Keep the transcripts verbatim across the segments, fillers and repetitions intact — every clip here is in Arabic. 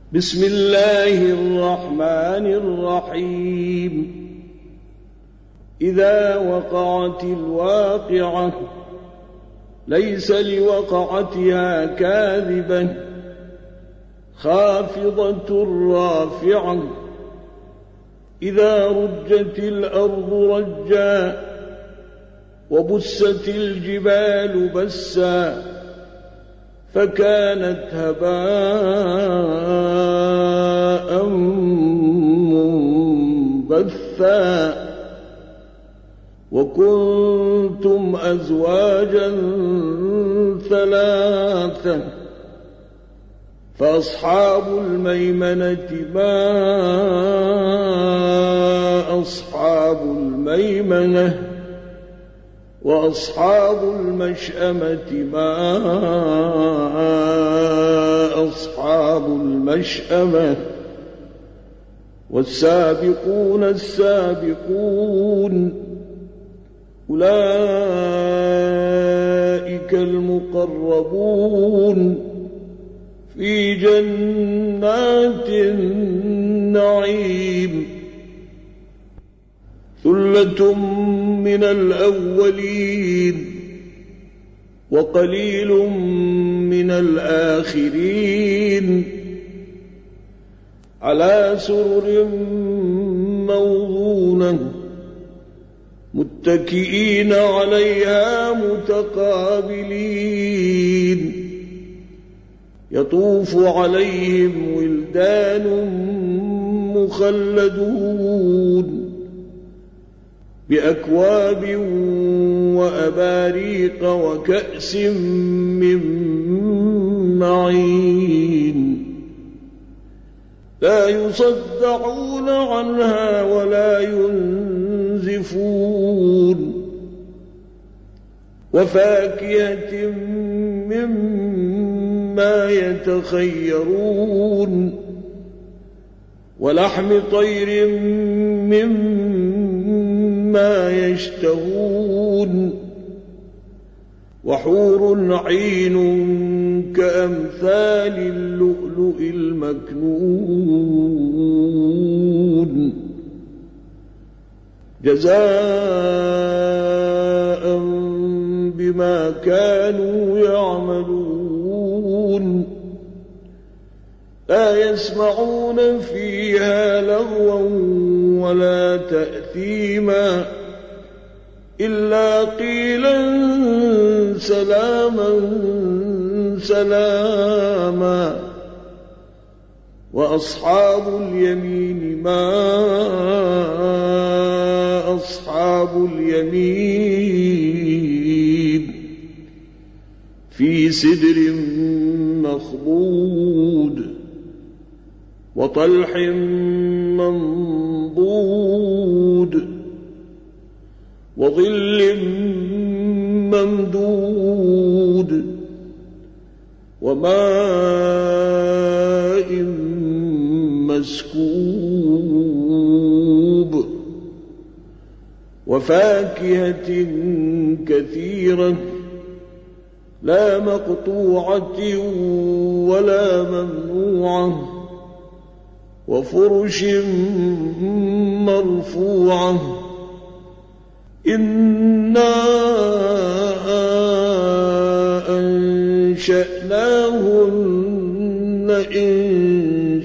بسم الله الرحمن الرحيم إذا وقعت الواقعة ليس لوقعتها كاذبة خافضة رافعة إذا رجت الأرض رجا وبست الجبال بسا فكانت هباء منبثا وكنتم أزواجا ثلاثة فأصحاب الميمنة ما أصحاب الميمنة وأصحاب المشأمة ما أصحاب المشأمة والسابقون السابقون أولئك المقربون في جنات النعيم ثلة من الأولين وقليل من الآخرين على سرر موضونة متكئين عليها متقابلين يطوف عليهم ولدان مخلدون بأكواب وأباريق وكأس من معين لا يصدعون عنها ولا ينزفون وفاكهة مما يتخيرون ولحم طير مما يشتهون وحور عين كأمثال اللؤلؤ المكنون جزاء بما كانوا يعملون لا يسمعون فيها لغوا ولا تأثيما إلا قيلا سلاما سلاما وأصحاب اليمين ما أصحاب اليمين في سدر مخضود وطلح منضود وظل ممدود وماء مسكوب وفاكهة كثيرة لا مقطوعة ولا ممنوعة وفرش مرفوعة إنا أنشأناهن إن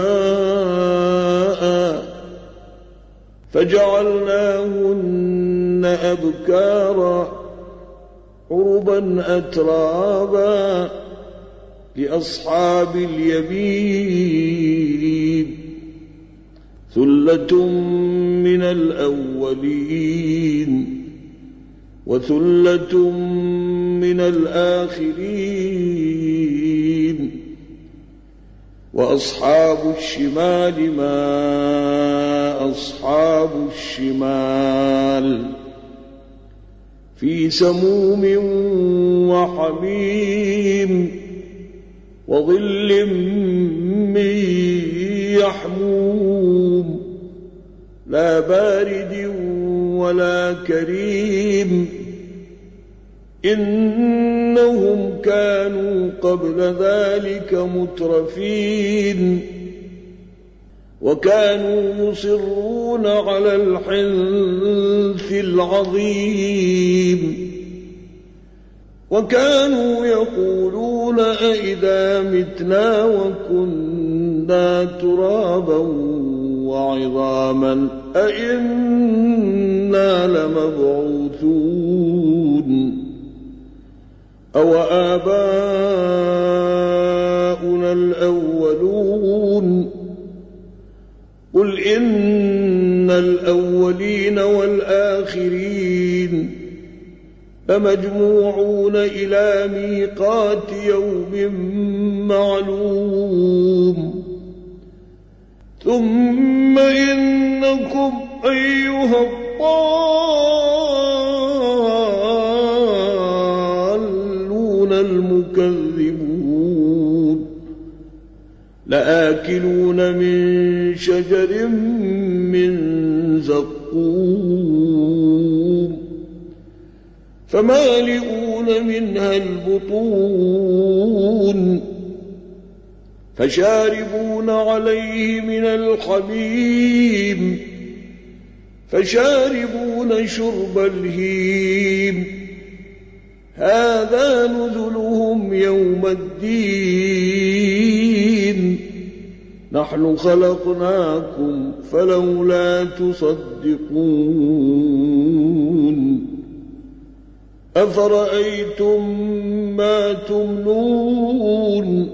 شاء فجعلناهن أبكارا عربا أترابا لأصحاب اليمين ثلة من الأولين وثلة من الآخرين وأصحاب الشمال ما أصحاب الشمال في سموم وحميم وظل من يحموم لا بارد ولا كريم إن إنهم كانوا قبل ذلك مترفين وكانوا يصرون على الحنث العظيم وكانوا يقولون أئذا متنا وكنا ترابا وعظاما أئنا لمبعوثون أو آباؤنا الأولون قل إن الأولين والآخرين لمجموعون إلى ميقات يوم معلوم ثم إنكم أيها الضالون المكذبون لآكلون من شجر من زقوم فمالئون منها البطون فشاربون عليه من الحميم فشاربون شرب الهيم هذا نزلهم يوم الدين نحن خلقناكم فلولا تصدقون أفرأيتم ما تمنون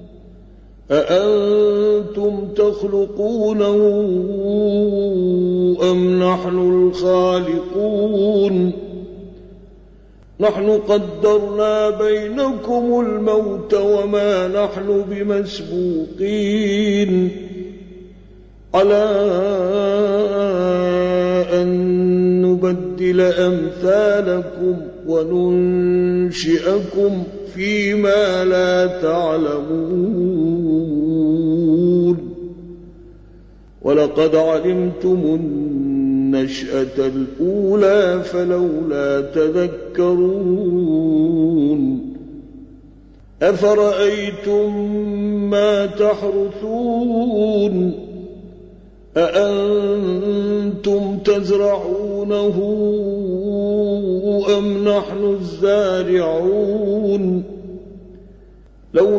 أأنتم تخلقونه أم نحن الخالقون نحن قدرنا بينكم الموت وما نحن بمسبوقين على أن نبدل أمثالكم وننشئكم فيما لا تعلمون ولقد علمتم النشأة الأولى فلولا تذكرون أفرأيتم ما تحرثون أأنتم تزرعونه أم نحن الزارعون لو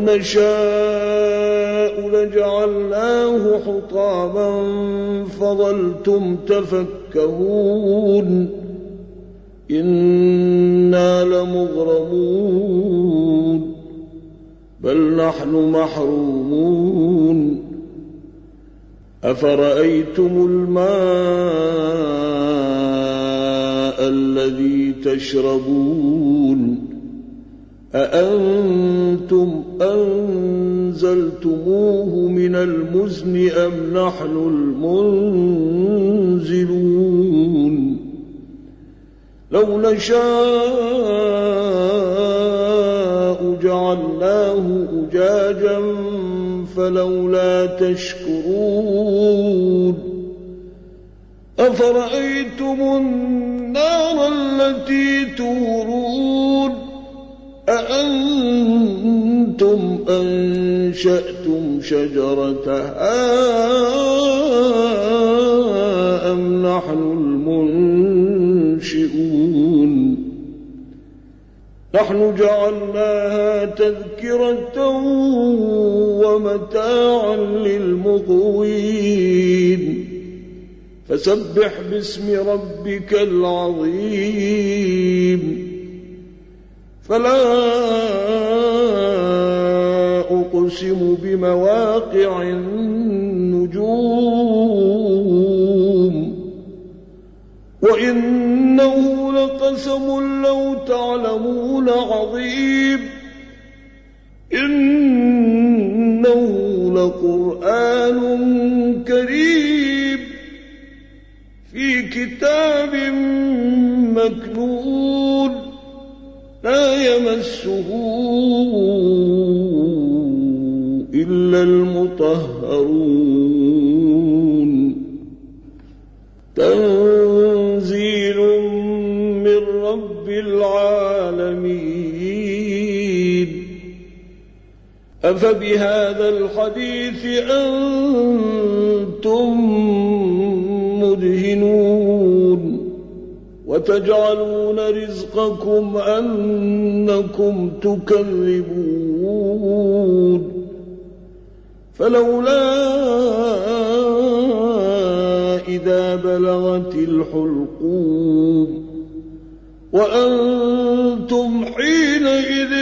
نشاء لجعلناه حطاما فظلتم تفكهون إنا لمغرمون بل نحن محرومون أفرأيتم الماء الذي تشربون أأنتم أنزلتموه من المزن أم نحن المنزلون لو نشاء جعلناه أجاجا فلولا تشكرون أفرأيتم النار التي تورون أأنتم أنشأتم شجرتها أم نحن المنشئون نحن جعلناها تذكرة ومتاعا للمقوين فسبح باسم ربك العظيم فلا أقسم بمواقع النجوم وإنه لقسم لو تعلمون عظيم إنه لقرآن كريم في كتاب مكنون لا يمسه إلا المطهرون تنزيل من رب العالمين أفبهذا الحديث أنتم مدهنون وتجعلون رزقكم أنكم تكذبون فلولا إذا بلغت الحلقوم وأنتم حينئذ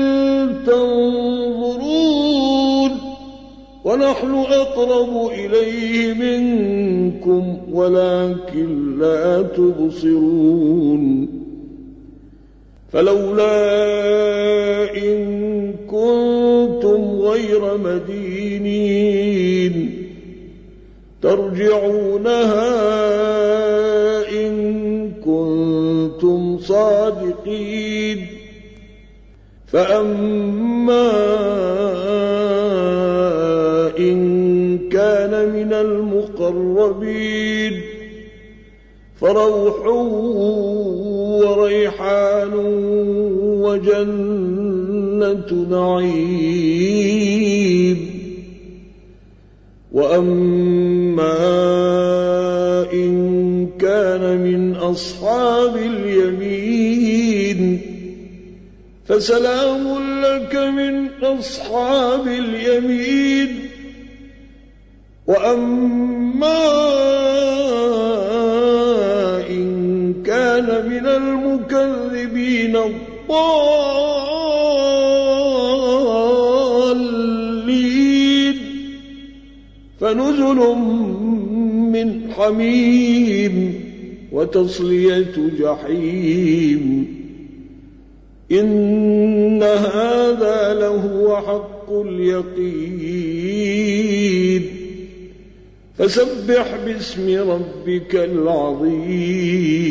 تنظرون ونحن أقرب إليه منكم ولكن لا تبصرون فلولا إن كنتم غير مدينين ترجعونها إن كنتم صادقين فأما إن كان من المقربين فروح وريحان وجنة نعيم وأما إن كان من أصحاب اليمين فسلام لك من أصحاب اليمين وأما إن كان من المكذبين الضالين فنزل من حميم وتصلية جحيم إن هذا لهو حق اليقين فسبح باسم ربك العظيم